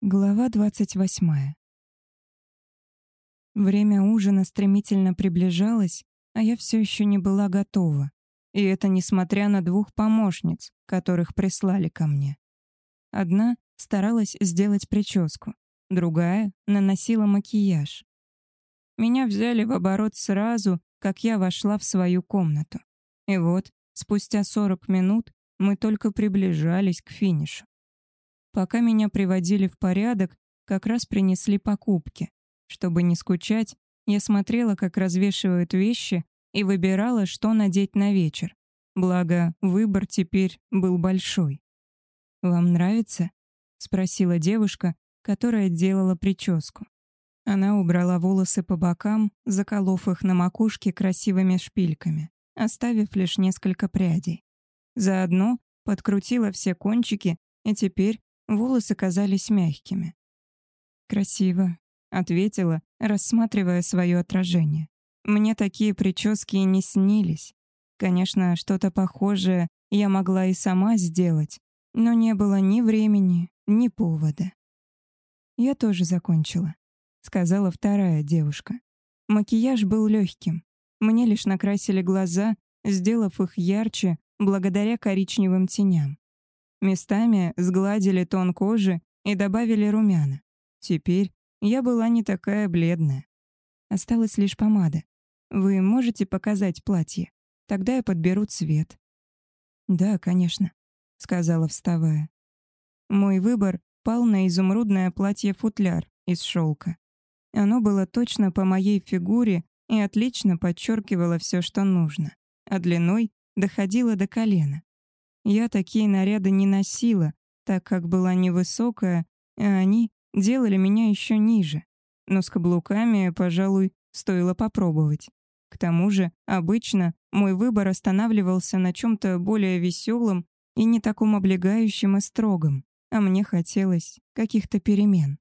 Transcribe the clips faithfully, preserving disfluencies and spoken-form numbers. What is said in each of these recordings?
Глава двадцать восьмая. Время ужина стремительно приближалось, а я все еще не была готова. И это несмотря на двух помощниц, которых прислали ко мне. Одна старалась сделать прическу, другая наносила макияж. Меня взяли в оборот сразу, как я вошла в свою комнату. И вот, спустя сорок минут мы только приближались к финишу. Пока меня приводили в порядок, как раз принесли покупки. Чтобы не скучать, я смотрела, как развешивают вещи, и выбирала, что надеть на вечер. Благо, выбор теперь был большой. «Вам нравится?» — спросила девушка, которая делала прическу. Она убрала волосы по бокам, заколов их на макушке красивыми шпильками, оставив лишь несколько прядей. Заодно подкрутила все кончики, и теперь волосы казались мягкими. «Красиво», — ответила, рассматривая свое отражение. Мне такие прически и не снились. Конечно, что-то похожее я могла и сама сделать, но не было ни времени, ни повода. «Я тоже закончила», — сказала вторая девушка. Макияж был легким. Мне лишь накрасили глаза, сделав их ярче благодаря коричневым теням. Местами сгладили тон кожи и добавили румяна. Теперь я была не такая бледная. Осталась лишь помада. Вы можете показать платье? Тогда я подберу цвет. «Да, конечно», — сказала, вставая. Мой выбор пал на изумрудное платье-футляр из шелка. Оно было точно по моей фигуре и отлично подчеркивало все, что нужно, а длиной доходило до колена. Я такие наряды не носила, так как была невысокая, а они делали меня еще ниже. Но с каблуками, пожалуй, стоило попробовать. К тому же, обычно мой выбор останавливался на чем-то более веселом и не таком облегающем и строгом, а мне хотелось каких-то перемен.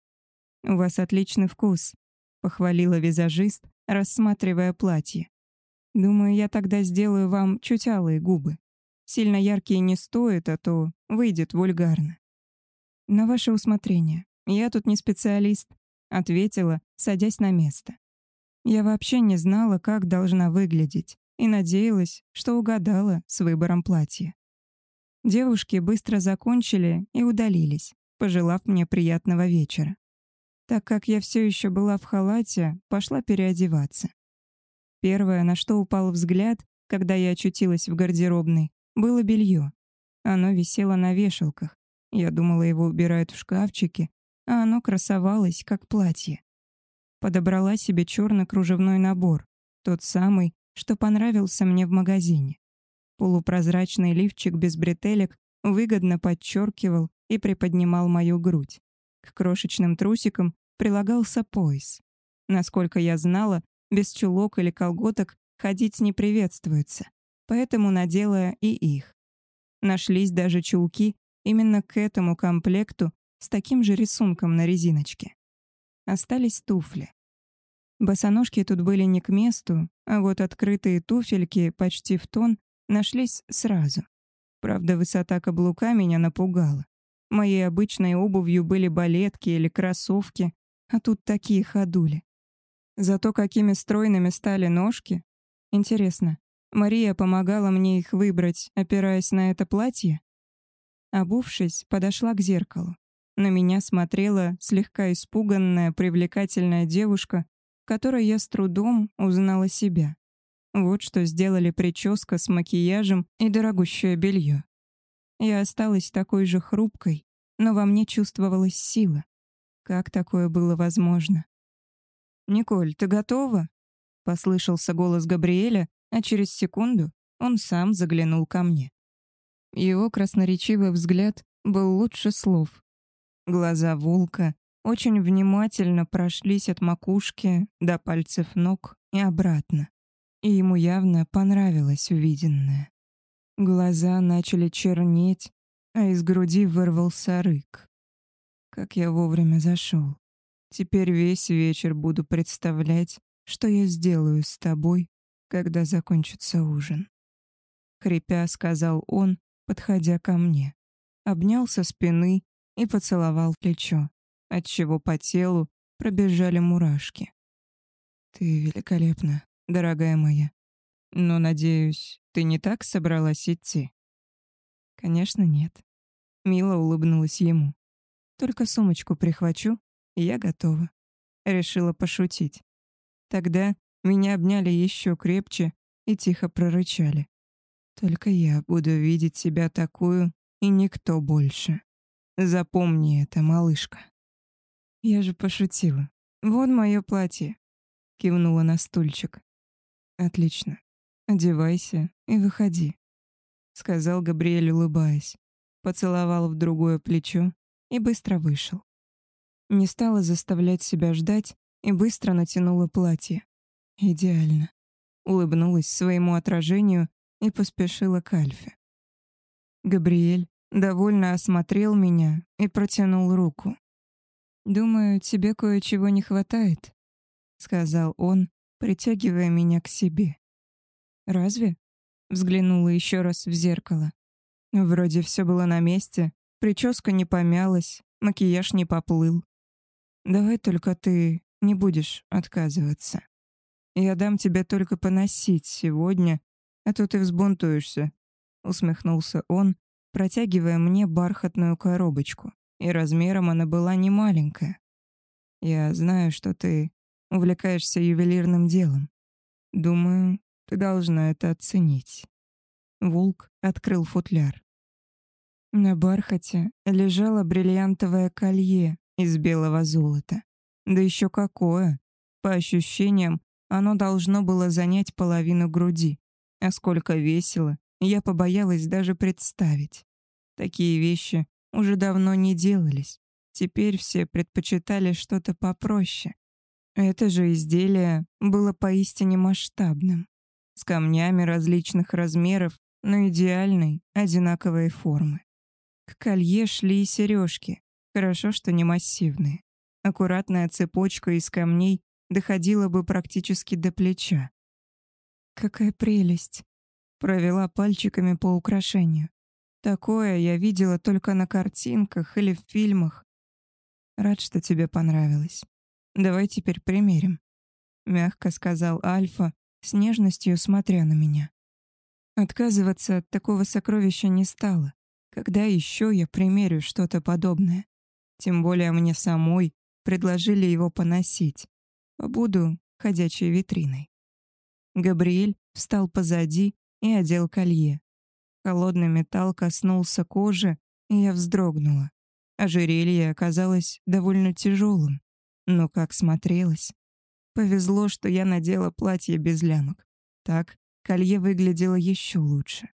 «У вас отличный вкус», — похвалила визажист, рассматривая платье. «Думаю, я тогда сделаю вам чуть алые губы. Сильно яркие не стоит, а то выйдет вульгарно». «На ваше усмотрение. Я тут не специалист», — ответила, садясь на место. Я вообще не знала, как должна выглядеть, и надеялась, что угадала с выбором платья. Девушки быстро закончили и удалились, пожелав мне приятного вечера. Так как я все еще была в халате, пошла переодеваться. Первое, на что упал взгляд, когда я очутилась в гардеробной, было белье. Оно висело на вешалках. Я думала, его убирают в шкафчике, а оно красовалось, как платье. Подобрала себе черный кружевной набор, тот самый, что понравился мне в магазине. Полупрозрачный лифчик без бретелек выгодно подчеркивал и приподнимал мою грудь. К крошечным трусикам прилагался пояс. Насколько я знала, без чулок или колготок ходить не приветствуется, поэтому надела и их. Нашлись даже чулки именно к этому комплекту с таким же рисунком на резиночке. Остались туфли. Босоножки тут были не к месту, а вот открытые туфельки почти в тон нашлись сразу. Правда, высота каблука меня напугала. Моей обычной обувью были балетки или кроссовки, а тут такие ходули. Зато какими стройными стали ножки. Интересно, Мария помогала мне их выбрать, опираясь на это платье? Обувшись, подошла к зеркалу. На меня смотрела слегка испуганная, привлекательная девушка, в которой я с трудом узнала себя. Вот что сделали прическа с макияжем и дорогущее белье. Я осталась такой же хрупкой, но во мне чувствовалась сила. Как такое было возможно? «Николь, ты готова?» — послышался голос Габриэля, а через секунду он сам заглянул ко мне. Его красноречивый взгляд был лучше слов. Глаза волка очень внимательно прошлись от макушки до пальцев ног и обратно. И ему явно понравилось увиденное. Глаза начали чернеть, а из груди вырвался рык. Как я вовремя зашел. Теперь весь вечер буду представлять, что я сделаю с тобой, когда закончится ужин. Хрипя, сказал он, подходя ко мне. Обнял со спины и поцеловал в плечо, отчего по телу пробежали мурашки. «Ты великолепна, дорогая моя. Но, надеюсь, ты не так собралась идти?» «Конечно, нет». Мило улыбнулась ему. «Только сумочку прихвачу, и я готова». Решила пошутить. Тогда меня обняли еще крепче и тихо прорычали. «Только я буду видеть себя такую, и никто больше. Запомни это, малышка». Я же пошутила. «Вон мое платье», — кивнула на стульчик. «Отлично. Одевайся и выходи», — сказал Габриэль, улыбаясь. Поцеловал в другое плечо и быстро вышел. Не стала заставлять себя ждать и быстро натянула платье. Идеально. Улыбнулась своему отражению и поспешила к Альфе. Габриэль довольно осмотрел меня и протянул руку. «Думаю, тебе кое-чего не хватает», — сказал он, притягивая меня к себе. «Разве?» — взглянула еще раз в зеркало. Вроде все было на месте, прическа не помялась, макияж не поплыл. «Давай только ты не будешь отказываться. Я дам тебе только поносить сегодня, а то ты взбунтуешься», — усмехнулся он, протягивая мне бархатную коробочку, и размером она была не маленькая. «Я знаю, что ты увлекаешься ювелирным делом. Думаю, ты должна это оценить». Вулк открыл футляр. На бархате лежало бриллиантовое колье из белого золота. Да еще какое! По ощущениям, оно должно было занять половину груди. А сколько весило, я побоялась даже представить. Такие вещи уже давно не делались. Теперь все предпочитали что-то попроще. Это же изделие было поистине масштабным, с камнями различных размеров, но идеальной, одинаковой формы. К колье шли и сережки, хорошо, что не массивные. Аккуратная цепочка из камней доходила бы практически до плеча. «Какая прелесть!» — провела пальчиками по украшению. «Такое я видела только на картинках или в фильмах. Рад, что тебе понравилось. Давай теперь примерим», — мягко сказал Альфа, с нежностью смотря на меня. Отказываться от такого сокровища не стала. Когда еще я примерю что-то подобное? Тем более мне самой предложили его поносить. Побуду ходячей витриной. Габриэль встал позади и одел колье. Холодный металл коснулся кожи, и я вздрогнула. Ожерелье оказалось довольно тяжелым, но как смотрелось. Повезло, что я надела платье без лямок. Так колье выглядело еще лучше.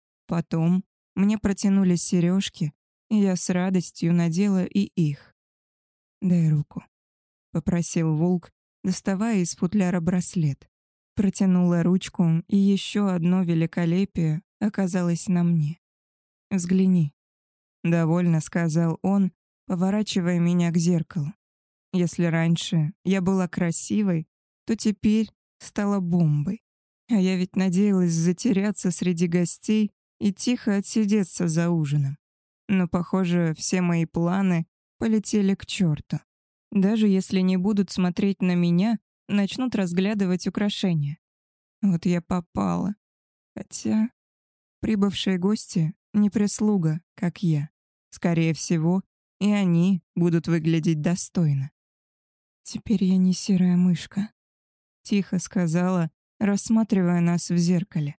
Потом мне протянули сережки, и я с радостью надела и их. «Дай руку», — попросил Волк, доставая из футляра браслет. Протянула ручку, и еще одно великолепие оказалось на мне. «Взгляни», — довольно сказал он, поворачивая меня к зеркалу. Если раньше я была красивой, то теперь стала бомбой. А я ведь надеялась затеряться среди гостей и тихо отсидеться за ужином. Но, похоже, все мои планы полетели к черту. Даже если не будут смотреть на меня, начнут разглядывать украшения. Вот я попала. Хотя прибывшие гости не прислуга, как я. Скорее всего, и они будут выглядеть достойно. «Теперь я не серая мышка», — тихо сказала, рассматривая нас в зеркале.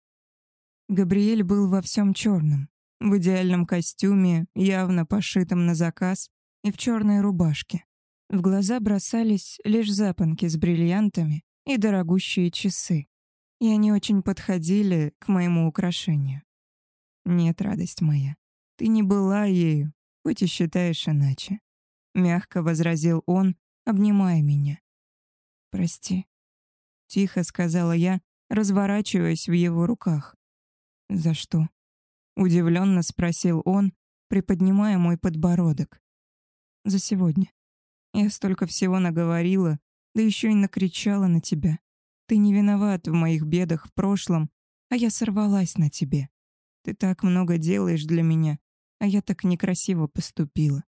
Габриэль был во всем черном, в идеальном костюме, явно пошитом на заказ, и в черной рубашке. В глаза бросались лишь запонки с бриллиантами и дорогущие часы, и они очень подходили к моему украшению. «Нет, радость моя, ты не была ею, хоть и считаешь иначе», — мягко возразил он, обнимая меня. «Прости», — тихо сказала я, разворачиваясь в его руках. «За что?» — удивленно спросил он, приподнимая мой подбородок. «За сегодня. Я столько всего наговорила, да еще и накричала на тебя. Ты не виноват в моих бедах в прошлом, а я сорвалась на тебе. Ты так много делаешь для меня, а я так некрасиво поступила.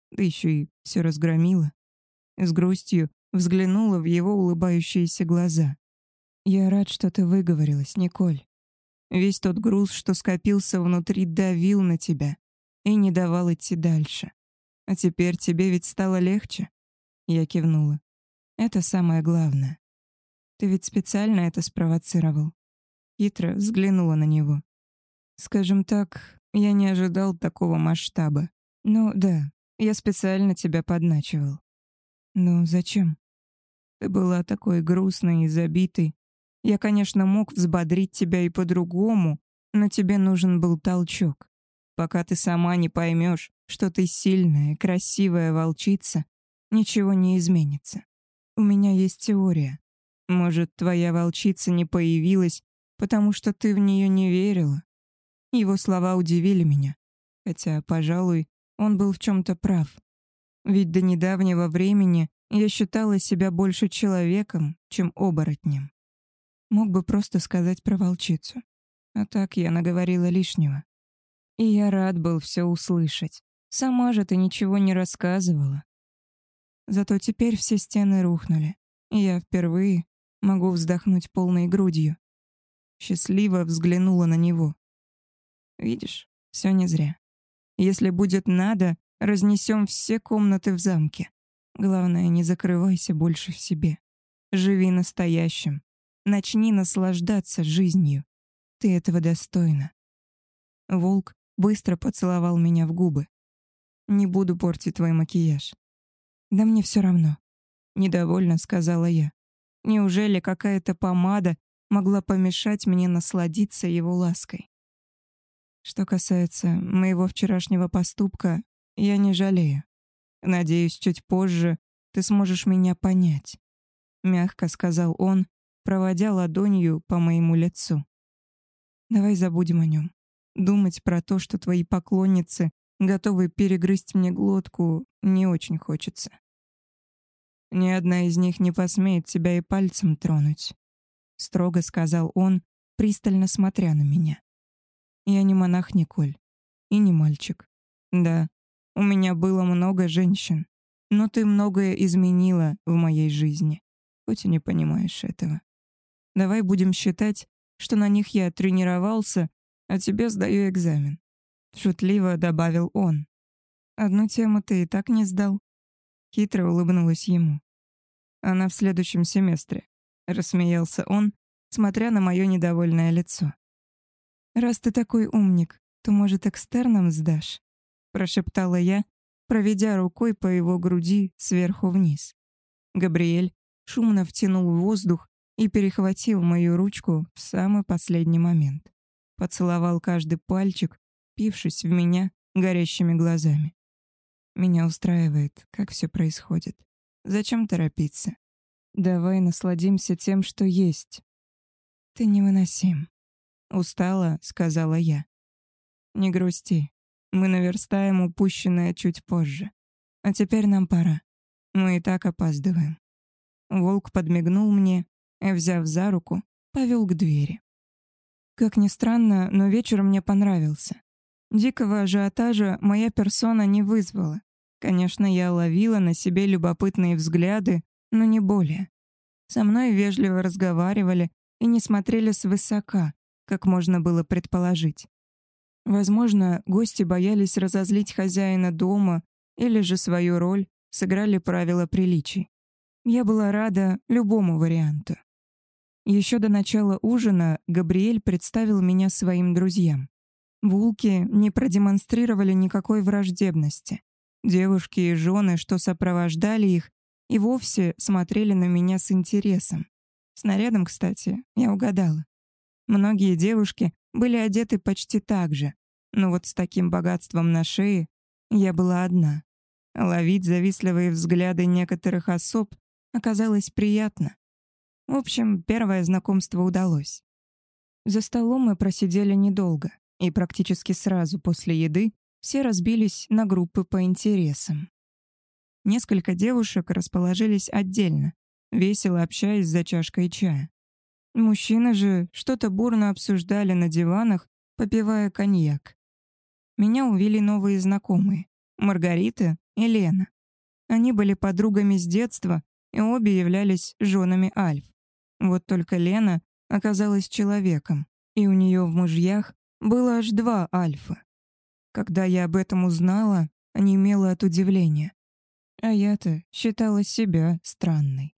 да еще и все разгромила. С грустью взглянула в его улыбающиеся глаза. «Я рад, что ты выговорилась, Николь. Весь тот груз, что скопился внутри, давил на тебя и не давал идти дальше. А теперь тебе ведь стало легче?» Я кивнула. «Это самое главное. Ты ведь специально это спровоцировал?» Хитро взглянула на него. «Скажем так, я не ожидал такого масштаба. Ну да, я специально тебя подначивал». «Ну зачем?» «Ты была такой грустной и забитой. Я, конечно, мог взбодрить тебя и по-другому, но тебе нужен был толчок. Пока ты сама не поймешь, что ты сильная, красивая волчица, ничего не изменится. У меня есть теория. Может, твоя волчица не появилась, потому что ты в нее не верила?» Его слова удивили меня. Хотя, пожалуй, он был в чем-то прав. Ведь до недавнего времени я считала себя больше человеком, чем оборотнем. Мог бы просто сказать про волчицу. А так я наговорила лишнего. И я рад был все услышать. Сама же ты ничего не рассказывала. Зато теперь все стены рухнули, и я впервые могу вздохнуть полной грудью. Счастливо взглянула на него. Видишь, все не зря. Если будет надо, разнесем все комнаты в замке. Главное, не закрывайся больше в себе. Живи настоящим. Начни наслаждаться жизнью. Ты этого достойна. Волк быстро поцеловал меня в губы. «Не буду портить твой макияж». «Да мне все равно», — недовольно сказала я. Неужели какая-то помада могла помешать мне насладиться его лаской? Что касается моего вчерашнего поступка, я не жалею. Надеюсь, чуть позже ты сможешь меня понять, мягко сказал он, проводя ладонью по моему лицу. Давай забудем о нем. Думать про то, что твои поклонницы готовы перегрызть мне глотку, не очень хочется. Ни одна из них не посмеет тебя и пальцем тронуть, строго сказал он, пристально смотря на меня. Я не монах, Николь, и не мальчик. Да, у меня было много женщин, но ты многое изменила в моей жизни, хоть и не понимаешь этого. Давай будем считать, что на них я тренировался, а тебе сдаю экзамен. Шутливо добавил он. Одну тему ты и так не сдал. Хитро улыбнулась ему. Она в следующем семестре. Рассмеялся он, смотря на мое недовольное лицо. «Раз ты такой умник, то, может, экстерном сдашь?» Прошептала я, проведя рукой по его груди сверху вниз. Габриэль шумно втянул воздух и перехватил мою ручку в самый последний момент. Поцеловал каждый пальчик, впившись в меня горящими глазами. Меня устраивает, как все происходит. Зачем торопиться? Давай насладимся тем, что есть. Ты невыносим. Устала, сказала я. Не грусти. Мы наверстаем упущенное чуть позже. А теперь нам пора. Мы и так опаздываем. Волк подмигнул мне и, взяв за руку, повел к двери. Как ни странно, но вечер мне понравился. Дикого ажиотажа моя персона не вызвала. Конечно, я ловила на себе любопытные взгляды, но не более. Со мной вежливо разговаривали и не смотрели свысока, как можно было предположить. Возможно, гости боялись разозлить хозяина дома или же свою роль сыграли правила приличий. Я была рада любому варианту. Еще до начала ужина Габриэль представил меня своим друзьям. Вулки не продемонстрировали никакой враждебности. Девушки и жены, что сопровождали их, и вовсе смотрели на меня с интересом. С нарядом, кстати, я угадала. Многие девушки были одеты почти так же, но вот с таким богатством на шее я была одна. Ловить завистливые взгляды некоторых особ оказалось приятно. В общем, первое знакомство удалось. За столом мы просидели недолго, и практически сразу после еды все разбились на группы по интересам. Несколько девушек расположились отдельно, весело общаясь за чашкой чая. Мужчины же что-то бурно обсуждали на диванах, попивая коньяк. Меня увели новые знакомые — Маргарита и Лена. Они были подругами с детства и обе являлись женами Альф. Вот только Лена оказалась человеком, и у нее в мужьях было аж два Альфа. Когда я об этом узнала, онемела от удивления. А я-то считала себя странной.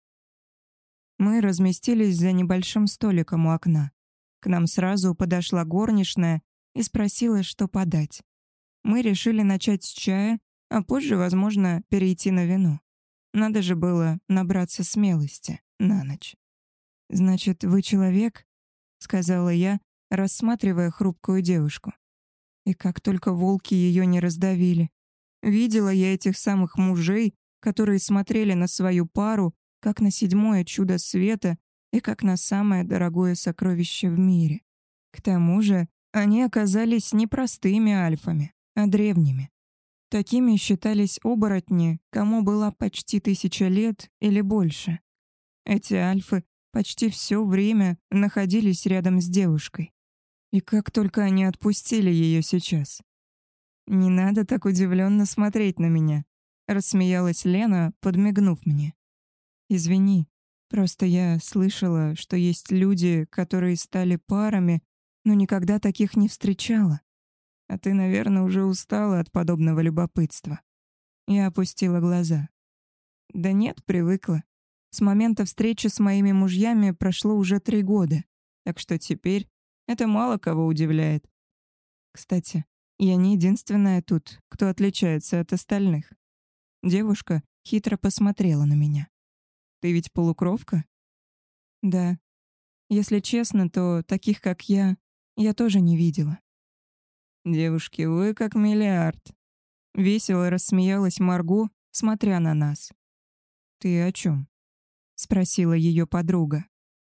Мы разместились за небольшим столиком у окна. К нам сразу подошла горничная и спросила, что подать. Мы решили начать с чая, а позже, возможно, перейти на вино. Надо же было набраться смелости на ночь. «Значит, вы человек?» — сказала я, рассматривая хрупкую девушку. И как только волки ее не раздавили. Видела я этих самых мужей, которые смотрели на свою пару, как на седьмое чудо света и как на самое дорогое сокровище в мире. К тому же они оказались не простыми альфами, а древними. Такими считались оборотни, кому была почти тысяча лет или больше. Эти альфы почти все время находились рядом с девушкой. И как только они отпустили ее сейчас. «Не надо так удивленно смотреть на меня», — рассмеялась Лена, подмигнув мне. «Извини, просто я слышала, что есть люди, которые стали парами, но никогда таких не встречала. А ты, наверное, уже устала от подобного любопытства». Я опустила глаза. «Да нет, привыкла. С момента встречи с моими мужьями прошло уже три года, так что теперь это мало кого удивляет. Кстати, я не единственная тут, кто отличается от остальных». Девушка хитро посмотрела на меня. «Ты ведь полукровка?» «Да. Если честно, то таких, как я, я тоже не видела». «Девушки, вы как миллиард». Весело рассмеялась Марго, смотря на нас. «Ты о чем?» — спросила ее подруга.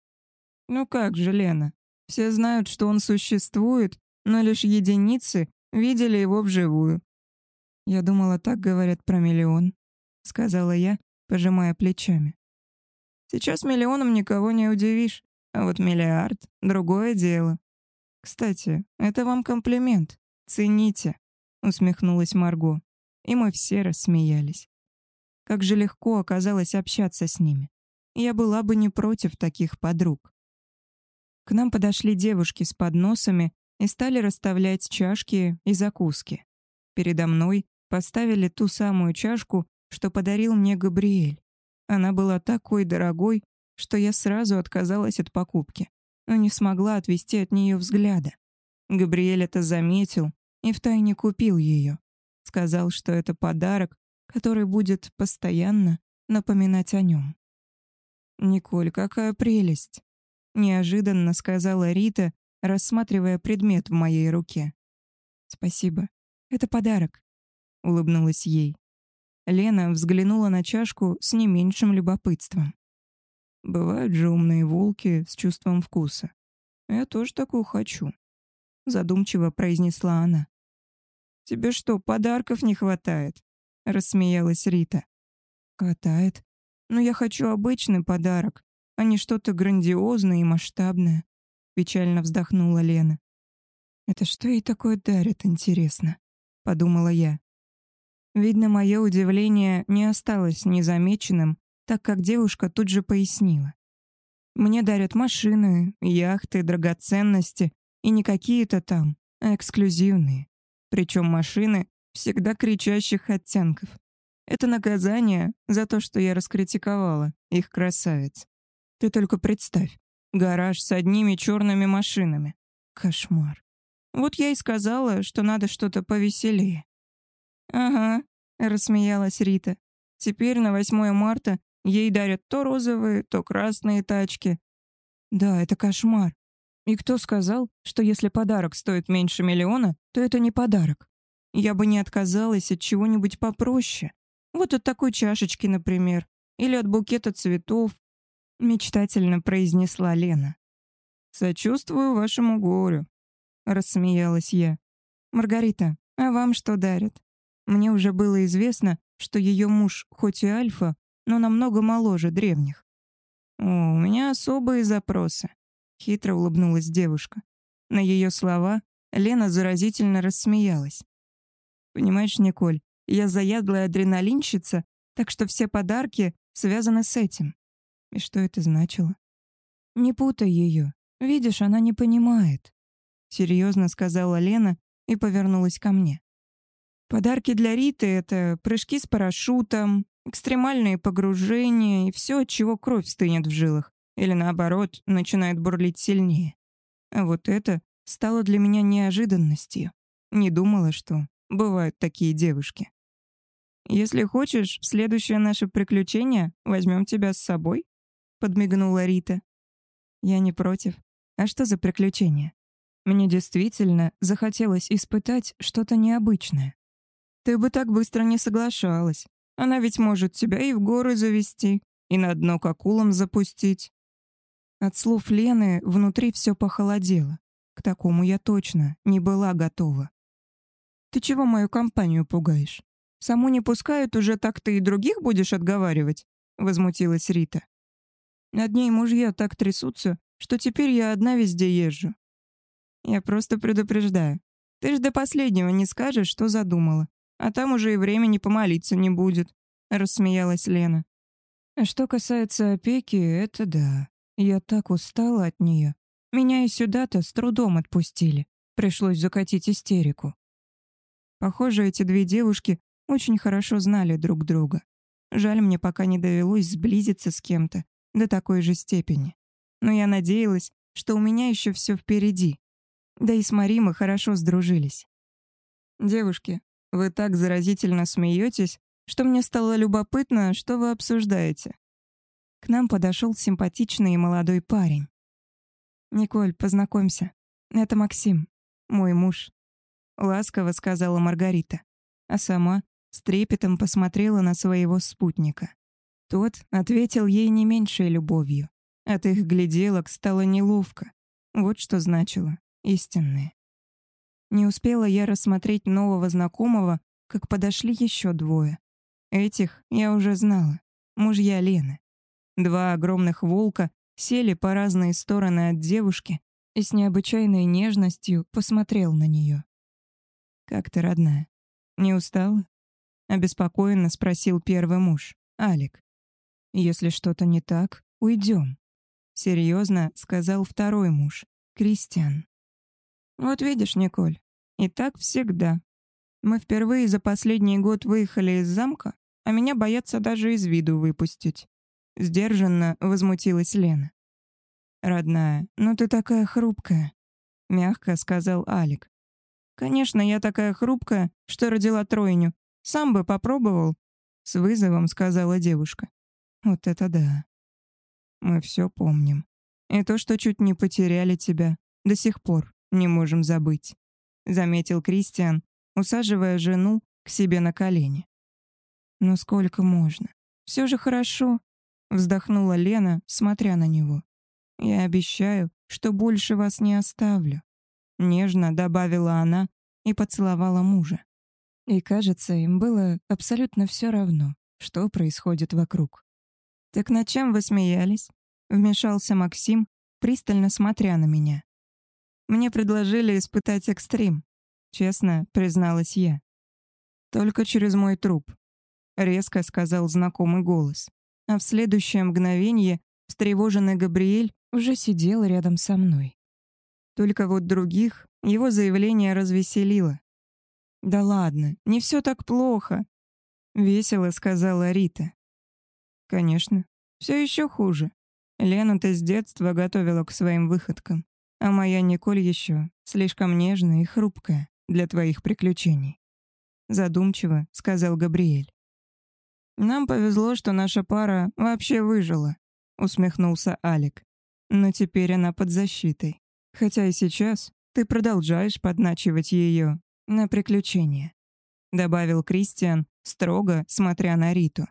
«Ну как же, Лена, все знают, что он существует, но лишь единицы видели его вживую». «Я думала, так говорят про миллион», — сказала я, пожимая плечами. «Сейчас миллионом никого не удивишь, а вот миллиард — другое дело. Кстати, это вам комплимент. Цените», — усмехнулась Марго, и мы все рассмеялись. Как же легко оказалось общаться с ними. Я была бы не против таких подруг. К нам подошли девушки с подносами и стали расставлять чашки и закуски. Передо мной поставили ту самую чашку, что подарил мне Габриэль. Она была такой дорогой, что я сразу отказалась от покупки, но не смогла отвести от нее взгляда. Габриэль это заметил и втайне купил ее. Сказал, что это подарок, который будет постоянно напоминать о нем. «Николь, какая прелесть!» — неожиданно сказала Рита, рассматривая предмет в моей руке. «Спасибо. Это подарок», — улыбнулась ей. Лена взглянула на чашку с не меньшим любопытством. «Бывают же умные волки с чувством вкуса. Я тоже такую хочу», — задумчиво произнесла она. «Тебе что, подарков не хватает?» — рассмеялась Рита. «Хватает. Но я хочу обычный подарок, а не что-то грандиозное и масштабное», — печально вздохнула Лена. «Это что ей такое дарят, интересно?» — подумала я. Видно, мое удивление не осталось незамеченным, так как девушка тут же пояснила. «Мне дарят машины, яхты, драгоценности, и не какие-то там, а эксклюзивные. Причем машины всегда кричащих оттенков. Это наказание за то, что я раскритиковала их красавиц. Ты только представь, гараж с одними черными машинами. Кошмар. Вот я и сказала, что надо что-то повеселее». «Ага», — рассмеялась Рита. «Теперь на восьмое марта ей дарят то розовые, то красные тачки». «Да, это кошмар. И кто сказал, что если подарок стоит меньше миллиона, то это не подарок? Я бы не отказалась от чего-нибудь попроще. Вот от такой чашечки, например, или от букета цветов», — мечтательно произнесла Лена. «Сочувствую вашему горю», — рассмеялась я. «Маргарита, а вам что дарят?» Мне уже было известно, что ее муж хоть и альфа, но намного моложе древних. «О, у меня особые запросы», — хитро улыбнулась девушка. На ее слова Лена заразительно рассмеялась. «Понимаешь, Николь, Я заядлая адреналинщица, так что все подарки связаны с этим. И что это значило? Не путай ее. Видишь, она не понимает. Серьезно сказала Лена и повернулась ко мне. Подарки для Риты — это прыжки с парашютом, экстремальные погружения и все, от чего кровь стынет в жилах. Или наоборот, начинает бурлить сильнее. А вот это стало для меня неожиданностью. Не думала, что бывают такие девушки. «Если хочешь, в следующее наше приключение возьмем тебя с собой», — подмигнула Рита. Я не против. А что за приключение? Мне действительно захотелось испытать что-то необычное. Ты бы так быстро не соглашалась. Она ведь может тебя и в горы завести, и на дно к акулам запустить. От слов Лены внутри все похолодело. К такому я точно не была готова. Ты чего мою компанию пугаешь? Саму не пускают, уже так ты и других будешь отговаривать? Возмутилась Рита. Над ней мужья так трясутся, что теперь я одна везде езжу. Я просто предупреждаю. Ты ж до последнего не скажешь, что задумала. А там уже и времени помолиться не будет, рассмеялась Лена. А что касается опеки, это да. Я так устала от нее. Меня и сюда-то с трудом отпустили. Пришлось закатить истерику. Похоже, эти две девушки очень хорошо знали друг друга. Жаль, мне пока не довелось сблизиться с кем-то до такой же степени. Но я надеялась, что у меня еще все впереди. Да и с Мари мы хорошо сдружились. Девушки, вы так заразительно смеетесь, что мне стало любопытно, что вы обсуждаете. К нам подошел симпатичный и молодой парень. «Николь, познакомься. Это Максим, мой муж», — ласково сказала Маргарита, а сама с трепетом посмотрела на своего спутника. Тот ответил ей не меньшей любовью. От их гляделок стало неловко. Вот что значило истинное. Не успела я рассмотреть нового знакомого, как подошли еще двое. Этих я уже знала. Мужья Лены. Два огромных волка сели по разные стороны от девушки и с необычайной нежностью посмотрел на нее. «Как ты, родная? Не устала?» — обеспокоенно спросил первый муж, Алик. «Если что-то не так, уйдем», — серьезно сказал второй муж, Кристиан. «Вот видишь, Николь, и так всегда. Мы впервые за последний год выехали из замка, а меня боятся даже из виду выпустить». Сдержанно возмутилась Лена. «Родная, ну ты такая хрупкая», — мягко сказал Алик. «Конечно, я такая хрупкая, что родила тройню. Сам бы попробовал», — с вызовом сказала девушка. «Вот это да. Мы все помним. И то, что чуть не потеряли тебя, до сих пор не можем забыть», — заметил Кристиан, усаживая жену к себе на колени. «Ну сколько можно? Все же хорошо», — вздохнула Лена, смотря на него. «Я обещаю, что больше вас не оставлю», — нежно добавила она и поцеловала мужа. И, кажется, им было абсолютно все равно, что происходит вокруг. «Так над чем вы смеялись?» — вмешался Максим, пристально смотря на меня. «Мне предложили испытать экстрим», — честно призналась я. «Только через мой труп», — резко сказал знакомый голос. А в следующее мгновение встревоженный Габриэль уже сидел рядом со мной. Только вот других его заявление развеселило. «Да ладно, не все так плохо», — весело сказала Рита. «Конечно, все еще хуже. Лену-то с детства готовила к своим выходкам, а моя Николь еще слишком нежная и хрупкая для твоих приключений», — задумчиво сказал Габриэль. «Нам повезло, что наша пара вообще выжила», — усмехнулся Алик. «Но теперь она под защитой. Хотя и сейчас ты продолжаешь подначивать ее на приключения», — добавил Кристиан, строго смотря на Риту.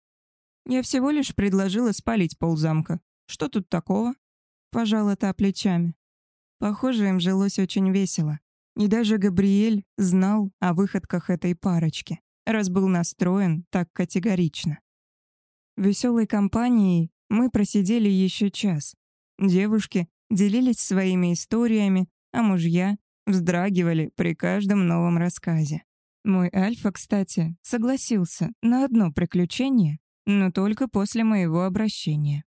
«Я всего лишь предложила спалить ползамка. Что тут такого?» — пожала та плечами. Похоже, им жилось очень весело. И даже Габриэль знал о выходках этой парочки, раз был настроен так категорично. Веселой компанией мы просидели еще час. Девушки делились своими историями, а мужья вздрагивали при каждом новом рассказе. Мой Альфа, кстати, согласился на одно приключение, но только после моего обращения.